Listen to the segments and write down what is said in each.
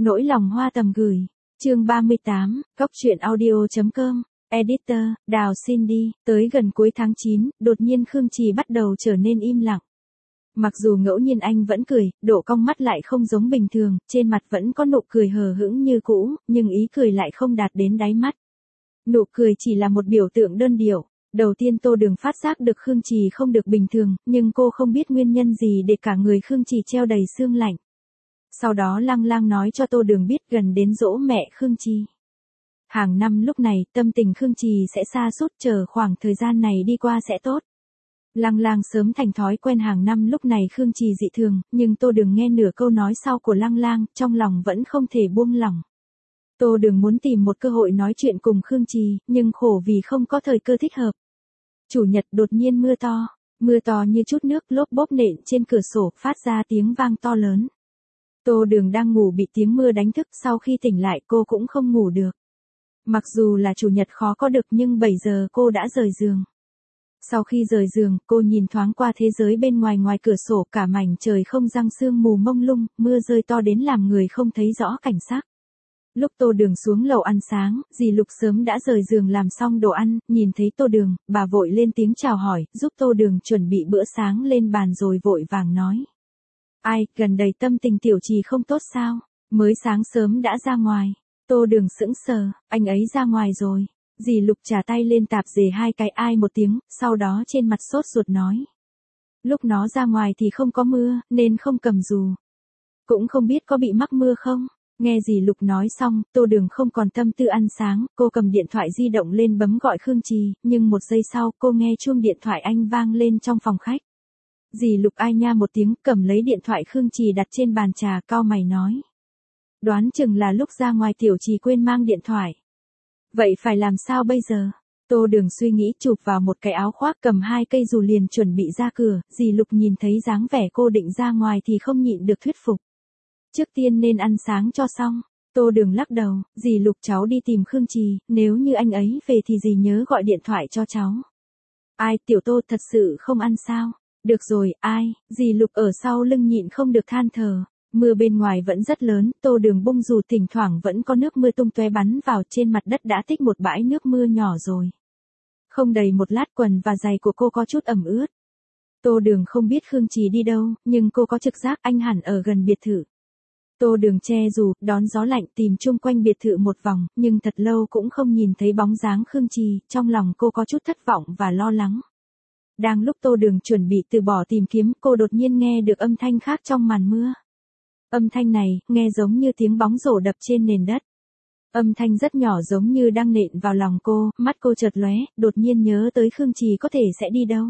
Nỗi lòng hoa tầm gửi. Chương 38, Cóc truyện audio.com. Editor, Đào Cindy. Tới gần cuối tháng 9, đột nhiên Khương Trì bắt đầu trở nên im lặng. Mặc dù ngẫu nhiên anh vẫn cười, độ cong mắt lại không giống bình thường, trên mặt vẫn có nụ cười hờ hững như cũ, nhưng ý cười lại không đạt đến đáy mắt. Nụ cười chỉ là một biểu tượng đơn điệu. Đầu tiên Tô Đường phát giác được Khương Trì không được bình thường, nhưng cô không biết nguyên nhân gì để cả người Khương Trì treo đầy sương lạnh. Sau đó Lăng Lang nói cho Tô Đường biết gần đến giỗ mẹ Khương Trì. Hàng năm lúc này tâm tình Khương Trì sẽ sa sút, chờ khoảng thời gian này đi qua sẽ tốt. Lăng Lang sớm thành thói quen hàng năm lúc này Khương Trì dị thường, nhưng Tô Đường nghe nửa câu nói sau của Lăng Lang, trong lòng vẫn không thể buông lỏng. Tô Đường muốn tìm một cơ hội nói chuyện cùng Khương Trì, nhưng khổ vì không có thời cơ thích hợp. Chủ nhật đột nhiên mưa to như chút nước lốp bốp nện trên cửa sổ, phát ra tiếng vang to lớn. Tô Đường đang ngủ bị tiếng mưa đánh thức, sau khi tỉnh lại cô cũng không ngủ được. Mặc dù là chủ nhật khó có được nhưng 7 giờ cô đã rời giường. Sau khi rời giường, cô nhìn thoáng qua thế giới bên ngoài, ngoài cửa sổ cả mảnh trời không răng sương mù mông lung, mưa rơi to đến làm người không thấy rõ cảnh sắc. Lúc Tô Đường xuống lầu ăn sáng, dì Lục sớm đã rời giường làm xong đồ ăn, nhìn thấy Tô Đường, bà vội lên tiếng chào hỏi, giúp Tô Đường chuẩn bị bữa sáng lên bàn rồi vội vàng nói. Ai, gần đây tâm tình tiểu Trì không tốt sao? Mới sáng sớm đã ra ngoài. Tô Đường sững sờ, anh ấy ra ngoài rồi. Dì Lục trả tay lên tạp dề hai cái ai một tiếng, sau đó trên mặt sốt ruột nói. Lúc nó ra ngoài thì không có mưa, nên không cầm dù. Cũng không biết có bị mắc mưa không? Nghe dì Lục nói xong, Tô Đường không còn tâm tư ăn sáng, cô cầm điện thoại di động lên bấm gọi Khương Trì, nhưng một giây sau cô nghe chuông điện thoại anh vang lên trong phòng khách. Dì Lục ai nha một tiếng, cầm lấy điện thoại Khương Trì đặt trên bàn trà, cau mày nói. Đoán chừng là lúc ra ngoài tiểu Trì quên mang điện thoại. Vậy phải làm sao bây giờ? Tô Đường suy nghĩ, chụp vào một cái áo khoác, cầm hai cây dù liền chuẩn bị ra cửa, dì Lục nhìn thấy dáng vẻ cô định ra ngoài thì không nhịn được thuyết phục. Trước tiên nên ăn sáng cho xong. Tô Đường lắc đầu, dì Lục cháu đi tìm Khương Trì, nếu như anh ấy về thì dì nhớ gọi điện thoại cho cháu. Ai, tiểu Tô thật sự không ăn sao? Được rồi, ai, dì Lục ở sau lưng nhịn không được than thở. Mưa bên ngoài vẫn rất lớn, Tô Đường bung dù, thỉnh thoảng vẫn có nước mưa tung tóe bắn vào, trên mặt đất đã tích một bãi nước mưa nhỏ rồi. Không đầy một lát quần và giày của cô có chút ẩm ướt. Tô Đường không biết Khương Trì đi đâu, nhưng cô có trực giác anh hẳn ở gần biệt thự. Tô Đường che dù, đón gió lạnh tìm chung quanh biệt thự một vòng, nhưng thật lâu cũng không nhìn thấy bóng dáng Khương Trì, trong lòng cô có chút thất vọng và lo lắng. Đang lúc Tô Đường chuẩn bị từ bỏ tìm kiếm, cô đột nhiên nghe được âm thanh khác trong màn mưa. Âm thanh này, nghe giống như tiếng bóng rổ đập trên nền đất. Âm thanh rất nhỏ giống như đang nện vào lòng cô, mắt cô chợt lóe, đột nhiên nhớ tới Khương Trì có thể sẽ đi đâu.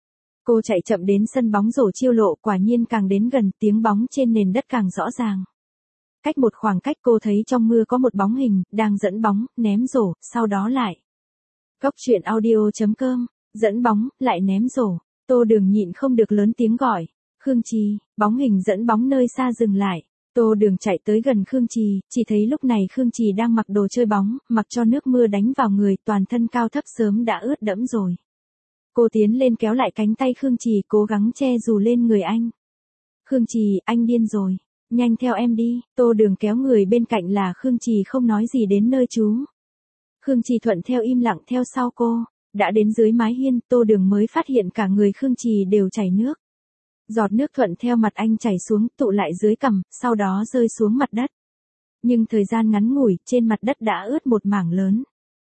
Cô chạy chậm đến sân bóng rổ Chiêu Lộ, quả nhiên càng đến gần, tiếng bóng trên nền đất càng rõ ràng. Cách một khoảng cách cô thấy trong mưa có một bóng hình, đang dẫn bóng, ném rổ, sau đó lại. Cóc truyện audio.com, dẫn bóng, lại ném rổ. Tô Đường nhịn không được lớn tiếng gọi. Khương Trì, bóng hình dẫn bóng nơi xa dừng lại. Tô Đường chạy tới gần Khương Trì, chỉ thấy lúc này Khương Trì đang mặc đồ chơi bóng, mặc cho nước mưa đánh vào người, toàn thân cao thấp sớm đã ướt đẫm rồi. Cô tiến lên kéo lại cánh tay Khương Trì, cố gắng che dù lên người anh. Khương Trì, anh điên rồi. Nhanh theo em đi. Tô Đường kéo người bên cạnh là Khương Trì không nói gì đến nơi trú. Khương Trì thuận theo im lặng theo sau cô. Đã đến dưới mái hiên, Tô Đường mới phát hiện cả người Khương Trì đều chảy nước. Giọt nước thuận theo mặt anh chảy xuống, tụ lại dưới cằm, sau đó rơi xuống mặt đất. Nhưng thời gian ngắn ngủi, trên mặt đất đã ướt một mảng lớn.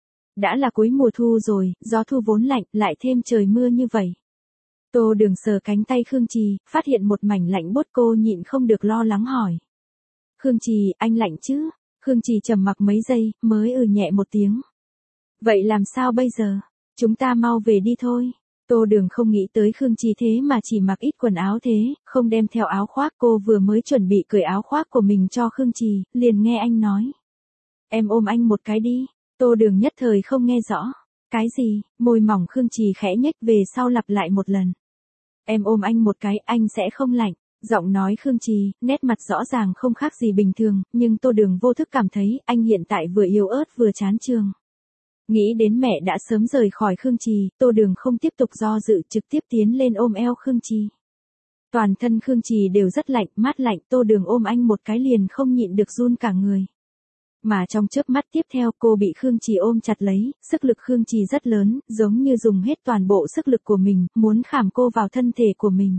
Đã là cuối mùa thu rồi, gió thu vốn lạnh, lại thêm trời mưa như vậy. Tô Đường sờ cánh tay Khương Trì, phát hiện một mảnh lạnh buốt, cô nhịn không được lo lắng hỏi. Khương Trì, anh lạnh chứ? Khương Trì trầm mặc mấy giây, mới nhẹ một tiếng. Vậy làm sao bây giờ? Chúng ta mau về đi thôi. Tô Đường không nghĩ tới Khương Trì thế mà chỉ mặc ít quần áo thế, không đem theo áo khoác. Cô vừa mới chuẩn bị cởi áo khoác của mình cho Khương Trì, liền nghe anh nói. Em ôm anh một cái đi. Tô Đường nhất thời không nghe rõ. Cái gì? Môi mỏng Khương Trì khẽ nhếch về sau lặp lại một lần. Em ôm anh một cái, anh sẽ không lạnh. Giọng nói Khương Trì, nét mặt rõ ràng không khác gì bình thường, nhưng Tô Đường vô thức cảm thấy anh hiện tại vừa yếu ớt vừa chán trường. Nghĩ đến mẹ đã sớm rời khỏi Khương Trì, Tô Đường không tiếp tục do dự, trực tiếp tiến lên ôm eo Khương Trì. Toàn thân Khương Trì đều rất lạnh, mát lạnh, Tô Đường ôm anh một cái liền không nhịn được run cả người. Mà trong chớp mắt tiếp theo cô bị Khương Trì ôm chặt lấy, sức lực Khương Trì rất lớn, giống như dùng hết toàn bộ sức lực của mình, muốn khảm cô vào thân thể của mình.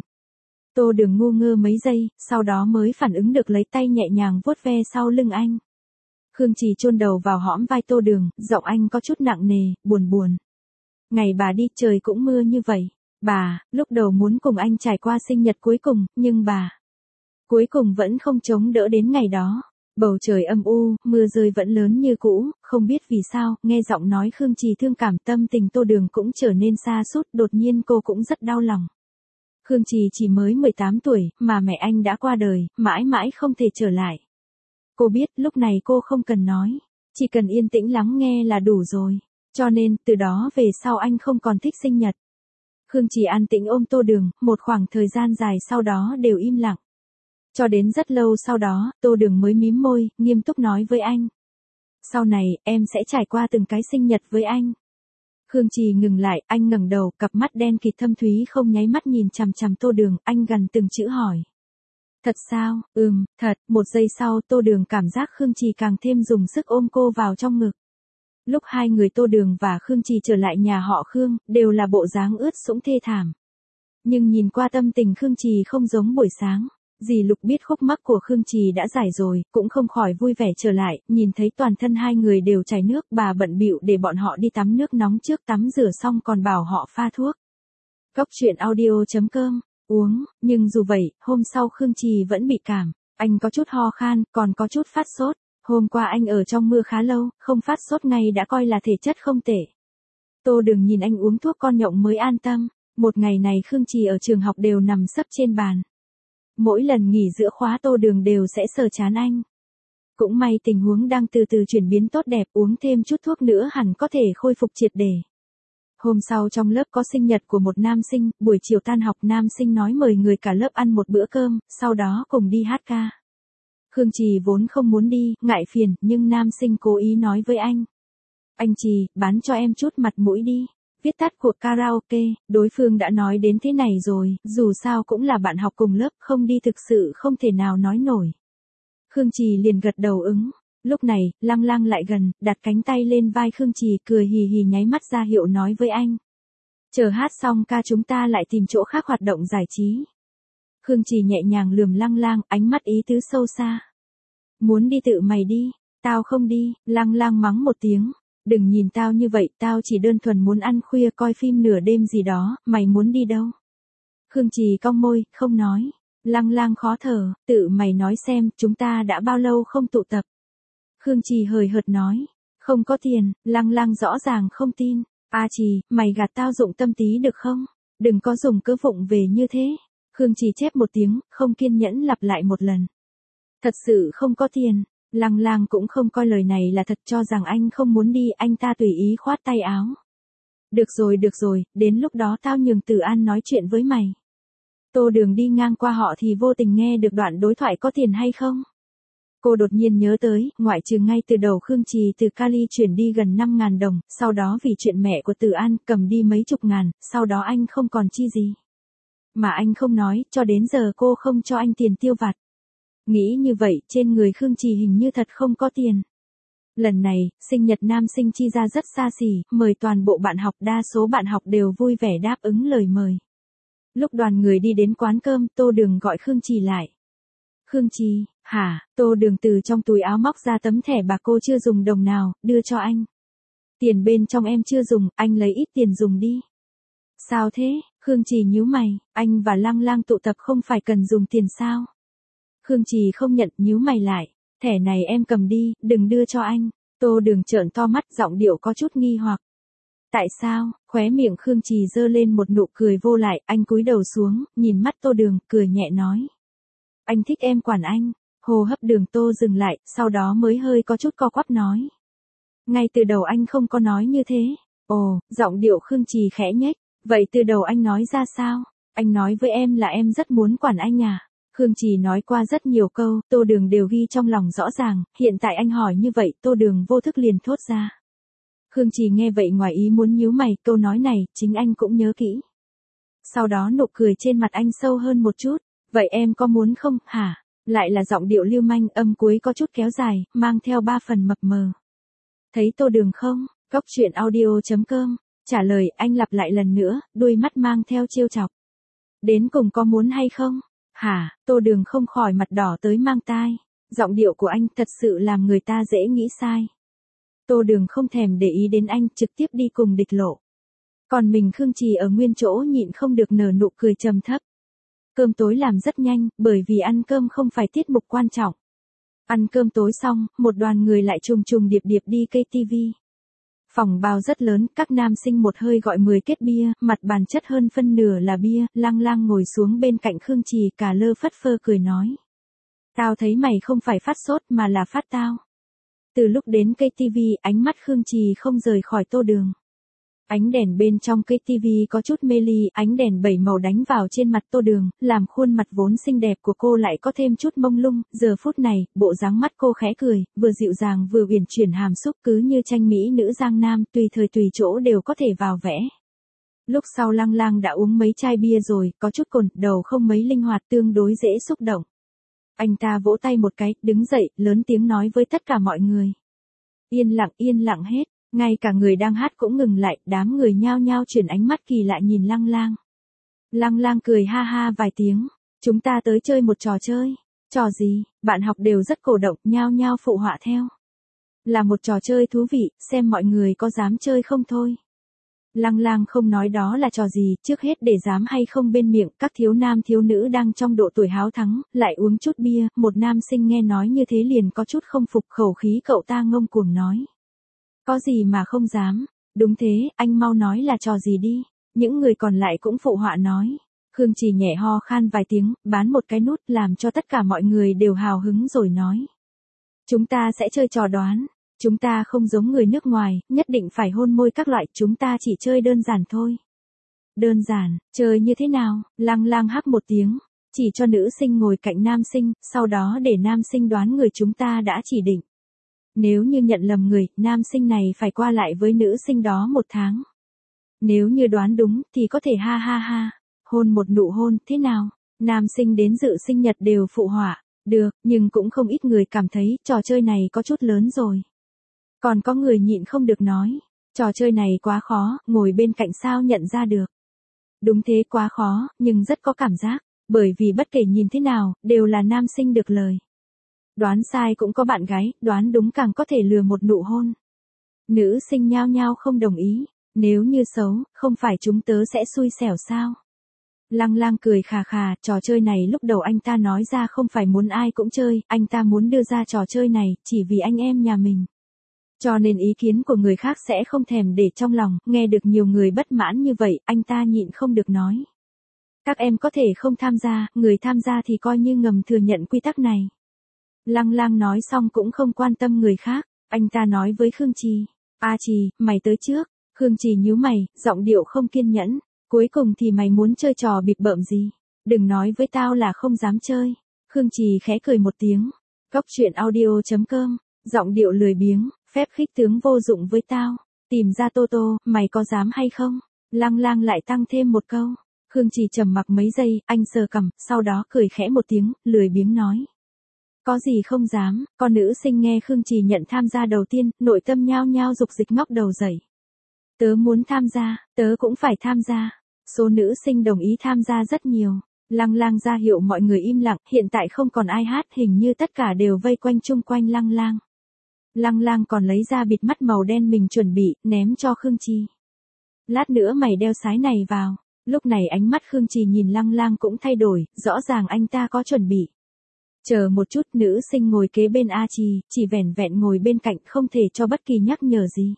Tô Đường ngu ngơ mấy giây, sau đó mới phản ứng được lấy tay nhẹ nhàng vuốt ve sau lưng anh. Khương Trì chôn đầu vào hõm vai Tô Đường, giọng anh có chút nặng nề, buồn buồn. Ngày bà đi trời cũng mưa như vậy. Bà, lúc đầu muốn cùng anh trải qua sinh nhật cuối cùng, nhưng bà cuối cùng vẫn không chống đỡ đến ngày đó. Bầu trời âm u, mưa rơi vẫn lớn như cũ, không biết vì sao, nghe giọng nói Khương Trì thương cảm, tâm tình Tô Đường cũng trở nên xa sút, đột nhiên cô cũng rất đau lòng. Khương Trì chỉ mới 18 tuổi, mà mẹ anh đã qua đời, mãi mãi không thể trở lại. Cô biết lúc này cô không cần nói, chỉ cần yên tĩnh lắng nghe là đủ rồi. Cho nên, từ đó về sau anh không còn thích sinh nhật. Khương Trì an tĩnh ôm Tô Đường, một khoảng thời gian dài sau đó đều im lặng. Cho đến rất lâu sau đó, Tô Đường mới mím môi, nghiêm túc nói với anh. Sau này, em sẽ trải qua từng cái sinh nhật với anh. Khương Trì ngừng lại, anh ngẩng đầu, cặp mắt đen kịt thâm thúy không nháy mắt nhìn chằm chằm Tô Đường, anh gần từng chữ hỏi. Thật sao? Thật. Một giây sau, Tô Đường cảm giác Khương Trì càng thêm dùng sức ôm cô vào trong ngực. Lúc hai người Tô Đường và Khương Trì trở lại nhà họ Khương, đều là bộ dáng ướt sũng thê thảm. Nhưng nhìn qua tâm tình Khương Trì không giống buổi sáng. Dì Lục biết khúc mắc của Khương Trì đã giải rồi, cũng không khỏi vui vẻ trở lại, nhìn thấy toàn thân hai người đều chảy nước, bà bận bịu để bọn họ đi tắm nước nóng trước, tắm rửa xong còn bảo họ pha thuốc. Cốc truyện audio.com, uống, nhưng dù vậy, hôm sau Khương Trì vẫn bị cảm, anh có chút ho khan, còn có chút phát sốt. Hôm qua anh ở trong mưa khá lâu, không phát sốt ngay đã coi là thể chất không tệ. Tô Đường nhìn anh uống thuốc con nhộng mới an tâm, một ngày này Khương Trì ở trường học đều nằm sấp trên bàn. Mỗi lần nghỉ giữa khóa Tô Đường đều sẽ sờ trán anh. Cũng may tình huống đang từ từ chuyển biến tốt đẹp, uống thêm chút thuốc nữa hẳn có thể khôi phục triệt để. Hôm sau trong lớp có sinh nhật của một nam sinh, buổi chiều tan học nam sinh nói mời người cả lớp ăn một bữa cơm, sau đó cùng đi hát ca. Khương Trì vốn không muốn đi, ngại phiền, nhưng nam sinh cố ý nói với anh. Anh Trì, bán cho em chút mặt mũi đi. Viết tắt của karaoke, đối phương đã nói đến thế này rồi, dù sao cũng là bạn học cùng lớp, không đi thực sự không thể nào nói nổi. Khương Trì liền gật đầu ứng. Lúc này, Lăng Lăng lại gần, đặt cánh tay lên vai Khương Trì, cười hì hì nháy mắt ra hiệu nói với anh. Chờ hát xong ca chúng ta lại tìm chỗ khác hoạt động giải trí. Khương Trì nhẹ nhàng lườm Lăng Lăng, ánh mắt ý tứ sâu xa. Muốn đi tự mày đi, tao không đi. Lăng Lăng mắng một tiếng. Đừng nhìn tao như vậy, tao chỉ đơn thuần muốn ăn khuya coi phim nửa đêm gì đó, mày muốn đi đâu? Khương Trì cong môi, không nói. Lăng Lăng khó thở, tự mày nói xem, chúng ta đã bao lâu không tụ tập? Khương Trì hời hợt nói, không có tiền. Lăng Lăng rõ ràng không tin. A Trì, mày gạt tao dụng tâm tí được không? Đừng có dùng cớ vụng về như thế. Khương Trì chép một tiếng, không kiên nhẫn lặp lại một lần. Thật sự không có tiền. Lăng Lăng cũng không coi lời này là thật, cho rằng anh không muốn đi, anh ta tùy ý khoát tay áo. Được rồi, đến lúc đó tao nhường Tử An nói chuyện với mày. Tô Đường đi ngang qua họ thì vô tình nghe được đoạn đối thoại có tiền hay không. Cô đột nhiên nhớ tới, ngoại trừ ngay từ đầu Khương Trì từ Cali chuyển đi gần 5.000 đồng, sau đó vì chuyện mẹ của Tử An cầm đi mấy chục ngàn, sau đó anh không còn chi gì. Mà anh không nói, cho đến giờ cô không cho anh tiền tiêu vặt. Nghĩ như vậy, trên người Khương Trì hình như thật không có tiền. Lần này, sinh nhật nam sinh chi ra rất xa xỉ, mời toàn bộ bạn học, đa số bạn học đều vui vẻ đáp ứng lời mời. Lúc đoàn người đi đến quán cơm, Tô Đường gọi Khương Trì lại. Khương Trì, hả? Tô Đường từ trong túi áo móc ra tấm thẻ bạc cô chưa dùng đồng nào, đưa cho anh. Tiền bên trong em chưa dùng, anh lấy ít tiền dùng đi. Sao thế? Khương Trì nhíu mày, anh và Lăng Lăng tụ tập không phải cần dùng tiền sao? Khương Trì không nhận, nhíu mày lại. Thẻ này em cầm đi, đừng đưa cho anh. Tô Đường trợn to mắt, giọng điệu có chút nghi hoặc. Tại sao? Khóe miệng Khương Trì giơ lên một nụ cười vô lại, anh cúi đầu xuống, nhìn mắt Tô Đường, cười nhẹ nói. Anh thích em quản anh. Hô hấp Đường Tô dừng lại, sau đó mới hơi có chút co quắp nói. Ngay từ đầu anh không có nói như thế. Ồ, giọng điệu Khương Trì khẽ nhếch. Vậy từ đầu anh nói ra sao? Anh nói với em là em rất muốn quản anh à? Khương Trì nói qua rất nhiều câu, Tô Đường đều ghi trong lòng rõ ràng, hiện tại anh hỏi như vậy, Tô Đường vô thức liền thốt ra. Khương Trì nghe vậy ngoài ý muốn nhíu mày, câu nói này, chính anh cũng nhớ kỹ. Sau đó nụ cười trên mặt anh sâu hơn một chút. Vậy em có muốn không, hả? Lại là giọng điệu lưu manh, âm cuối có chút kéo dài, mang theo 3 phần mập mờ. Thấy Tô Đường không? Góc chuyện audio.com. Trả lời anh lặp lại lần nữa, đuôi mắt mang theo trêu chọc. Đến cùng có muốn hay không? Hả? Tô Đường không khỏi mặt đỏ tới mang tai. Giọng điệu của anh thật sự làm người ta dễ nghĩ sai. Tô Đường không thèm để ý đến anh, trực tiếp đi cùng địch lộ. Còn mình Khương Trì ở nguyên chỗ nhịn không được nở nụ cười trầm thấp. Cơm tối làm rất nhanh, bởi vì ăn cơm không phải tiết mục quan trọng. Ăn cơm tối xong, một đoàn người lại trùng trùng điệp điệp đi KTV. Phòng bao rất lớn, các nam sinh một hơi gọi 10 kết bia, mặt bàn chất hơn phân nửa là bia, Lăng Lang ngồi xuống bên cạnh Khương Trì cả lơ phất phơ cười nói. Tao thấy mày không phải phát sốt mà là phát tao. Từ lúc đến KTV, ánh mắt Khương Trì không rời khỏi Tô Đường. Ánh đèn bên trong KTV có chút mê ly, ánh đèn 7 màu đánh vào trên mặt Tô Đường, làm khuôn mặt vốn xinh đẹp của cô lại có thêm chút mông lung, giờ phút này, bộ dáng mắt cô khẽ cười, vừa dịu dàng vừa uyển chuyển hàm xúc cứ như tranh mỹ nữ giang nam, tùy thời tùy chỗ đều có thể vào vẽ. Lúc sau Lăng Lang đã uống mấy chai bia rồi, có chút cồn, đầu không mấy linh hoạt tương đối dễ xúc động. Anh ta vỗ tay một cái, đứng dậy, lớn tiếng nói với tất cả mọi người. Yên lặng hết. Ngay cả người đang hát cũng ngừng lại, đám người nhao nhao chuyển ánh mắt kỳ lạ nhìn Lăng Lang. Lăng Lang cười ha ha vài tiếng. Chúng ta tới chơi một trò chơi. Trò gì? Bạn học đều rất cổ động, nhao nhao phụ họa theo. Là một trò chơi thú vị, xem mọi người có dám chơi không thôi. Lăng Lang không nói đó là trò gì, trước hết để dám hay không bên miệng, các thiếu nam thiếu nữ đang trong độ tuổi háo thắng, lại uống chút bia, một nam sinh nghe nói như thế liền có chút không phục, khẩu khí cậu ta ngông cuồng nói. Có gì mà không dám, đúng thế, anh mau nói là trò gì đi. Những người còn lại cũng phụ họa nói. Khương Trì nhẹ ho khan vài tiếng, bán một cái nút làm cho tất cả mọi người đều hào hứng rồi nói. Chúng ta sẽ chơi trò đoán. Chúng ta không giống người nước ngoài, nhất định phải hôn môi các loại, chúng ta chỉ chơi đơn giản thôi. Đơn giản, chơi như thế nào? Lăng Lang hắc một tiếng, chỉ cho nữ sinh ngồi cạnh nam sinh, sau đó để nam sinh đoán người chúng ta đã chỉ định. Nếu như nhận lầm người, nam sinh này phải qua lại với nữ sinh đó 1 tháng. Nếu như đoán đúng thì có thể ha ha ha, hôn một nụ hôn, thế nào? Nam sinh đến dự sinh nhật đều phụ họa, được, nhưng cũng không ít người cảm thấy trò chơi này có chút lớn rồi. Còn có người nhịn không được nói, trò chơi này quá khó, ngồi bên cạnh sao nhận ra được. Đúng thế, quá khó, nhưng rất có cảm giác, bởi vì bất kể nhìn thế nào, đều là nam sinh được lời. Đoán sai cũng có bạn gái, đoán đúng càng có thể lừa một nụ hôn. Nữ sinh nhao nhao không đồng ý, nếu như xấu, không phải chúng tớ sẽ xui xẻo sao? Lăng Lang cười khà khà, trò chơi này lúc đầu anh ta nói ra không phải muốn ai cũng chơi, anh ta muốn đưa ra trò chơi này, chỉ vì anh em nhà mình. Cho nên ý kiến của người khác sẽ không thèm để trong lòng, nghe được nhiều người bất mãn như vậy, anh ta nhịn không được nói. Các em có thể không tham gia, người tham gia thì coi như ngầm thừa nhận quy tắc này. Lăng Lang nói xong cũng không quan tâm người khác, anh ta nói với Khương Trì. A Trì, mày tới trước. Khương Trì nhíu mày, giọng điệu không kiên nhẫn. Cuối cùng thì mày muốn chơi trò bịp bợm gì? Đừng nói với tao là không dám chơi. Khương Trì khẽ cười một tiếng. Góc chuyện audio.com, giọng điệu lười biếng, phép khích tướng vô dụng với tao. Tìm ra Tô Tô, mày có dám hay không? Lăng Lang lại tăng thêm một câu. Khương Trì trầm mặc mấy giây, anh sờ cằm, sau đó cười khẽ một tiếng, lười biếng nói. Có gì không dám, con nữ sinh nghe Khương Trì nhận tham gia đầu tiên, nội tâm nhao nhao dục dịch ngóc đầu dậy. Tớ muốn tham gia, tớ cũng phải tham gia. Số nữ sinh đồng ý tham gia rất nhiều. Lăng Lang ra hiệu mọi người im lặng, hiện tại không còn ai hát, hình như tất cả đều vây quanh chung quanh Lăng Lang. Lăng Lang còn lấy ra bịt mắt màu đen mình chuẩn bị, ném cho Khương Trì. Lát nữa mày đeo sái này vào. Lúc này ánh mắt Khương Trì nhìn Lăng Lang cũng thay đổi, rõ ràng anh ta có chuẩn bị. Chờ một chút, nữ sinh ngồi kế bên A Trì, chỉ vẻn vẹn ngồi bên cạnh không thể cho bất kỳ nhắc nhở gì.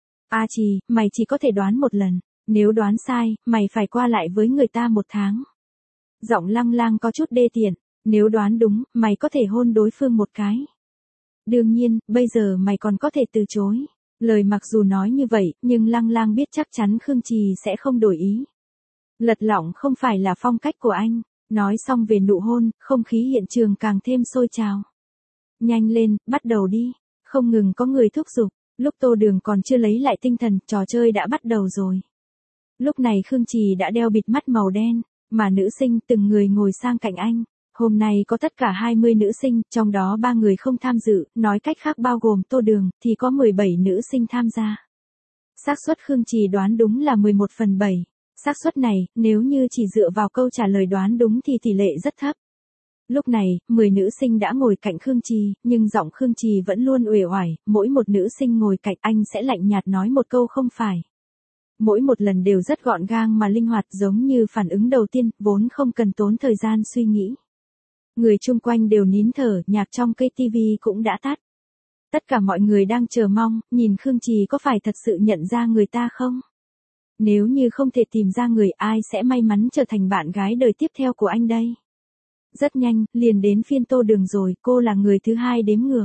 A Trì, mày chỉ có thể đoán một lần, nếu đoán sai, mày phải qua lại với người ta 1 tháng. Giọng Lăng Lang có chút đê tiện, nếu đoán đúng, mày có thể hôn đối phương 1 cái. Đương nhiên, bây giờ mày còn có thể từ chối. Lời mặc dù nói như vậy, nhưng Lăng Lang biết chắc chắn Khương Trì sẽ không đổi ý. Lật lọng không phải là phong cách của anh. Nói xong về nụ hôn, không khí hiện trường càng thêm sôi trào. Nhanh lên, bắt đầu đi. Không ngừng có người thúc giục. Lúc Tô Đường còn chưa lấy lại tinh thần, trò chơi đã bắt đầu rồi. Lúc này Khương Trì đã đeo bịt mắt màu đen. Mà nữ sinh từng người ngồi sang cạnh anh. Hôm nay có tất cả 20 nữ sinh, trong đó 3 người không tham dự, nói cách khác bao gồm Tô Đường, thì có 17 nữ sinh tham gia. Xác suất Khương Trì đoán đúng là 11/7. Xác suất này, nếu như chỉ dựa vào câu trả lời đoán đúng thì tỷ lệ rất thấp. Lúc này, 10 nữ sinh đã ngồi cạnh Khương Trì, nhưng giọng Khương Trì vẫn luôn uể oải, mỗi một nữ sinh ngồi cạnh anh sẽ lạnh nhạt nói một câu không phải. Mỗi một lần đều rất gọn gàng mà linh hoạt, giống như phản ứng đầu tiên, vốn không cần tốn thời gian suy nghĩ. Người chung quanh đều nín thở, nhạc trong cây tivi cũng đã tắt. Tất cả mọi người đang chờ mong, nhìn Khương Trì có phải thật sự nhận ra người ta không? Nếu như không thể tìm ra người, ai sẽ may mắn trở thành bạn gái đời tiếp theo của anh đây? Rất nhanh, liền đến phiên Tô Đường rồi, cô là người thứ 2 đếm ngược.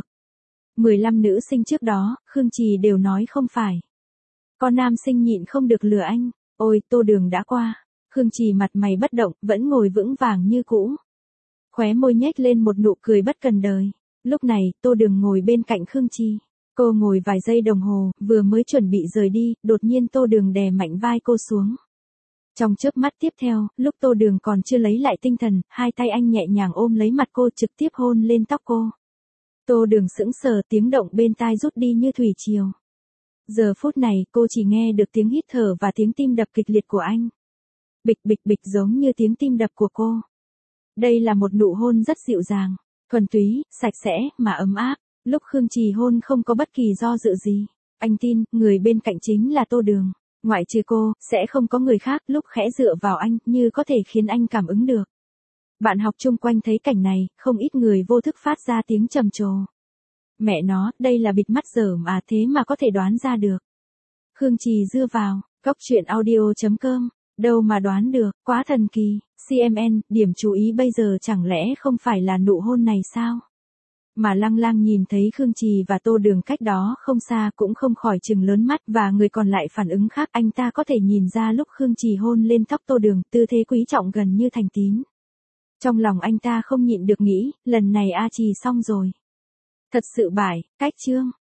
15 nữ sinh trước đó, Khương Trì đều nói không phải. Con nam sinh nhịn không được lừa anh, ôi Tô Đường đã qua. Khương Trì mặt mày bất động, vẫn ngồi vững vàng như cũ. Khóe môi nhếch lên một nụ cười bất cần đời. Lúc này, Tô Đường ngồi bên cạnh Khương Trì. Cô ngồi vài giây đồng hồ, vừa mới chuẩn bị rời đi, đột nhiên Tô Đường đè mạnh vai cô xuống. Trong chớp mắt tiếp theo, lúc Tô Đường còn chưa lấy lại tinh thần, hai tay anh nhẹ nhàng ôm lấy mặt cô, trực tiếp hôn lên tóc cô. Tô Đường sững sờ, tiếng động bên tai rút đi như thủy triều. Giờ phút này, cô chỉ nghe được tiếng hít thở và tiếng tim đập kịch liệt của anh. Bịch bịch bịch giống như tiếng tim đập của cô. Đây là một nụ hôn rất dịu dàng, thuần túy, sạch sẽ, mà ấm áp. Lúc Khương Trì hôn không có bất kỳ do dự gì. Anh tin, người bên cạnh chính là Tô Đường. Ngoại trừ cô, sẽ không có người khác. Lúc khẽ dựa vào anh, như có thể khiến anh cảm ứng được. Bạn học chung quanh thấy cảnh này, không ít người vô thức phát ra tiếng trầm trồ. Mẹ nó, đây là bịt mắt dở mà, thế mà có thể đoán ra được. Khương Trì dưa vào, Cóc Truyện Audio.com, đâu mà đoán được, quá thần kỳ. CMN, điểm chú ý bây giờ chẳng lẽ không phải là nụ hôn này sao? Mà Lăng Lang nhìn thấy Khương Trì và Tô Đường cách đó không xa cũng không khỏi trừng lớn mắt, và người còn lại phản ứng khác. Anh ta có thể nhìn ra lúc Khương Trì hôn lên tóc Tô Đường, tư thế quý trọng gần như thành tín. Trong lòng anh ta không nhịn được nghĩ, lần này A Trì xong rồi. Thật sự bại, cách chương.